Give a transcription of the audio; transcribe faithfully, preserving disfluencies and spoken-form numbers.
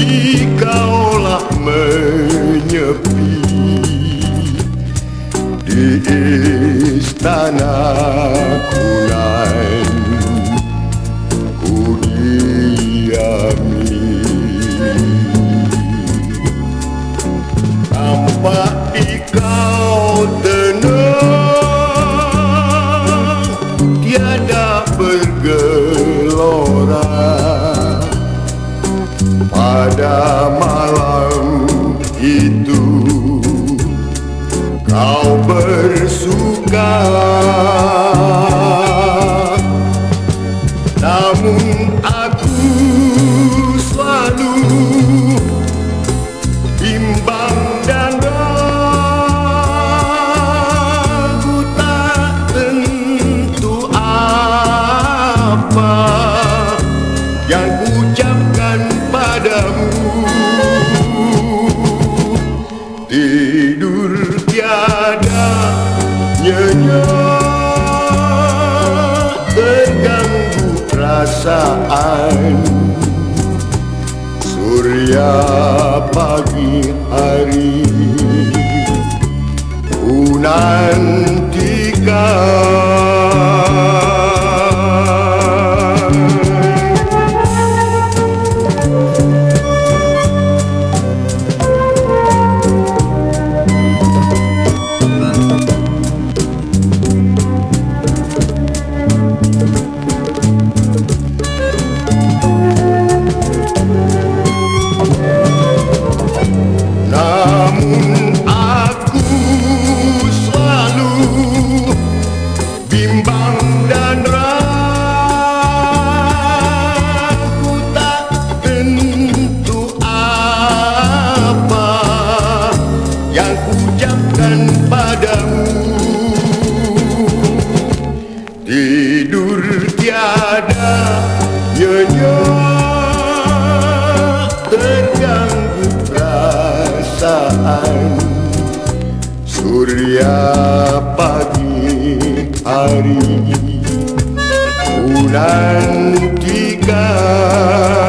kaulah menyepi di istana kunan ku diami. Tampak di kau tenang, tiada bergelora. Pada malam itu kau bersuka, namun aku selalu bimbang dan ragu, tak tentu apa yang kuucapkan padamu. Tidur tiada nyenyak, terganggu perasaan. Surya pagi hari ku nantikan. Tidur tiada nyenyak, terganggu perasaan. Surya pagi hari ku nantikan.